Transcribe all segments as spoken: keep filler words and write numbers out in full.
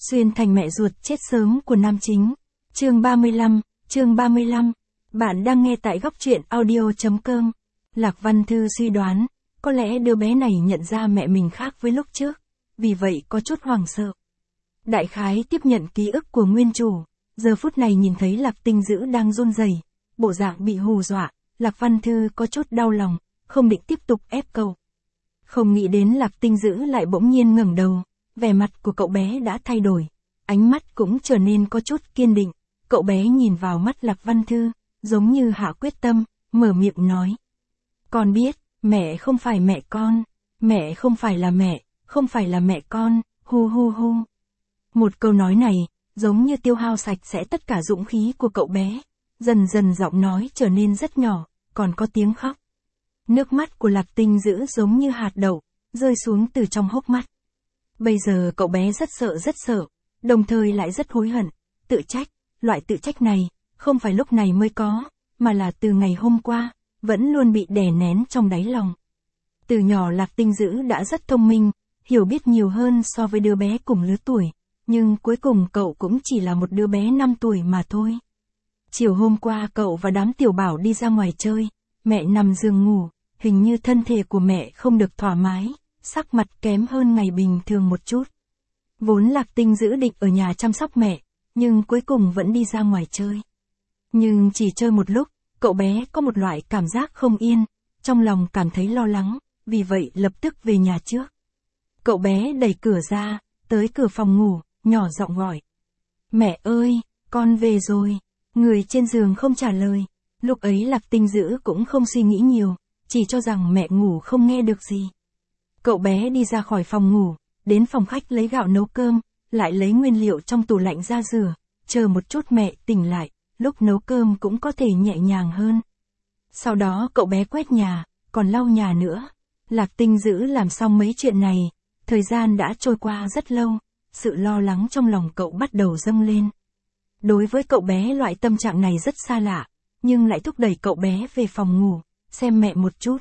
Xuyên thành mẹ ruột chết sớm của nam chính. Chương ba mươi lăm, chương ba mươi lăm. Bạn đang nghe tại góc truyện audio.com. Lạc Văn Thư suy đoán, có lẽ đứa bé này nhận ra mẹ mình khác với lúc trước, vì vậy có chút hoảng sợ. Đại khái tiếp nhận ký ức của nguyên chủ, giờ phút này nhìn thấy Lạc Tinh Dữ đang run rẩy, bộ dạng bị hù dọa, Lạc Văn Thư có chút đau lòng, không định tiếp tục ép cậu. Không nghĩ đến Lạc Tinh Dữ lại bỗng nhiên ngẩng đầu, vẻ mặt của cậu bé đã thay đổi, ánh mắt cũng trở nên có chút kiên định, cậu bé nhìn vào mắt Lạc Văn Thư, giống như hạ quyết tâm, mở miệng nói. Con biết, mẹ không phải mẹ con, mẹ không phải là mẹ, không phải là mẹ con, hu hu hu. Một câu nói này, giống như tiêu hao sạch sẽ tất cả dũng khí của cậu bé, dần dần giọng nói trở nên rất nhỏ, còn có tiếng khóc. Nước mắt của Lạc Tinh Dữ giống như hạt đậu, rơi xuống từ trong hốc mắt. Bây giờ cậu bé rất sợ rất sợ, đồng thời lại rất hối hận, tự trách, loại tự trách này, không phải lúc này mới có, mà là từ ngày hôm qua, vẫn luôn bị đè nén trong đáy lòng. Từ nhỏ Lạc Tinh Dữ đã rất thông minh, hiểu biết nhiều hơn so với đứa bé cùng lứa tuổi, nhưng cuối cùng cậu cũng chỉ là một đứa bé năm tuổi mà thôi. Chiều hôm qua cậu và đám tiểu bảo đi ra ngoài chơi, mẹ nằm giường ngủ, hình như thân thể của mẹ không được thoải mái, sắc mặt kém hơn ngày bình thường một chút. Vốn Lạc Tinh Dữ định ở nhà chăm sóc mẹ, nhưng cuối cùng vẫn đi ra ngoài chơi. Nhưng chỉ chơi một lúc, cậu bé có một loại cảm giác không yên, trong lòng cảm thấy lo lắng, vì vậy lập tức về nhà trước. Cậu bé đẩy cửa ra, tới cửa phòng ngủ, nhỏ giọng gọi. Mẹ ơi, con về rồi. Người trên giường không trả lời. Lúc ấy Lạc Tinh Dữ cũng không suy nghĩ nhiều, chỉ cho rằng mẹ ngủ không nghe được gì. Cậu bé đi ra khỏi phòng ngủ, đến phòng khách lấy gạo nấu cơm, lại lấy nguyên liệu trong tủ lạnh ra rửa, chờ một chút mẹ tỉnh lại, lúc nấu cơm cũng có thể nhẹ nhàng hơn. Sau đó cậu bé quét nhà, còn lau nhà nữa. Lạc Tinh Dữ làm xong mấy chuyện này, thời gian đã trôi qua rất lâu, sự lo lắng trong lòng cậu bắt đầu dâng lên. Đối với cậu bé loại tâm trạng này rất xa lạ, nhưng lại thúc đẩy cậu bé về phòng ngủ, xem mẹ một chút.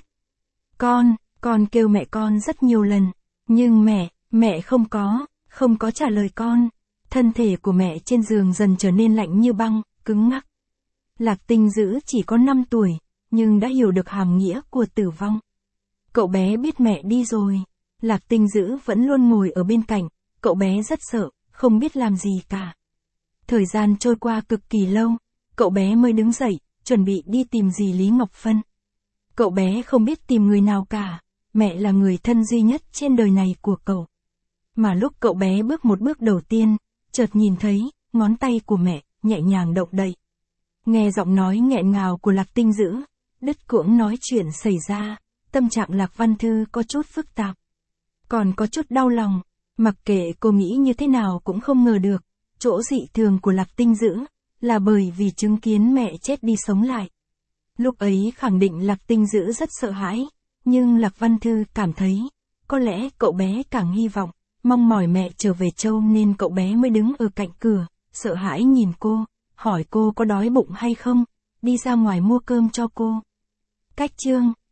Con, con kêu mẹ con rất nhiều lần, nhưng mẹ, mẹ không có, không có trả lời con. Thân thể của mẹ trên giường dần trở nên lạnh như băng, cứng ngắc. Lạc Tinh Dữ chỉ có năm tuổi, nhưng đã hiểu được hàm nghĩa của tử vong. Cậu bé biết mẹ đi rồi. Lạc Tinh Dữ vẫn luôn ngồi ở bên cạnh, cậu bé rất sợ, không biết làm gì cả. Thời gian trôi qua cực kỳ lâu, cậu bé mới đứng dậy, chuẩn bị đi tìm dì Lý Ngọc Phân. Cậu bé không biết tìm người nào cả, mẹ là người thân duy nhất trên đời này của cậu. Mà lúc cậu bé bước một bước đầu tiên, chợt nhìn thấy, ngón tay của mẹ, nhẹ nhàng động đậy. Nghe giọng nói nghẹn ngào của Lạc Tinh Dữ, đứt quãng nói chuyện xảy ra, tâm trạng Lạc Văn Thư có chút phức tạp. Còn có chút đau lòng, mặc kệ cô nghĩ như thế nào cũng không ngờ được, chỗ dị thường của Lạc Tinh Dữ, là bởi vì chứng kiến mẹ chết đi sống lại. Lúc ấy khẳng định Lạc Tinh Dữ rất sợ hãi, nhưng Lạc Văn Thư cảm thấy, có lẽ cậu bé càng hy vọng, mong mỏi mẹ trở về Châu nên cậu bé mới đứng ở cạnh cửa, sợ hãi nhìn cô, hỏi cô có đói bụng hay không, đi ra ngoài mua cơm cho cô. Cách chương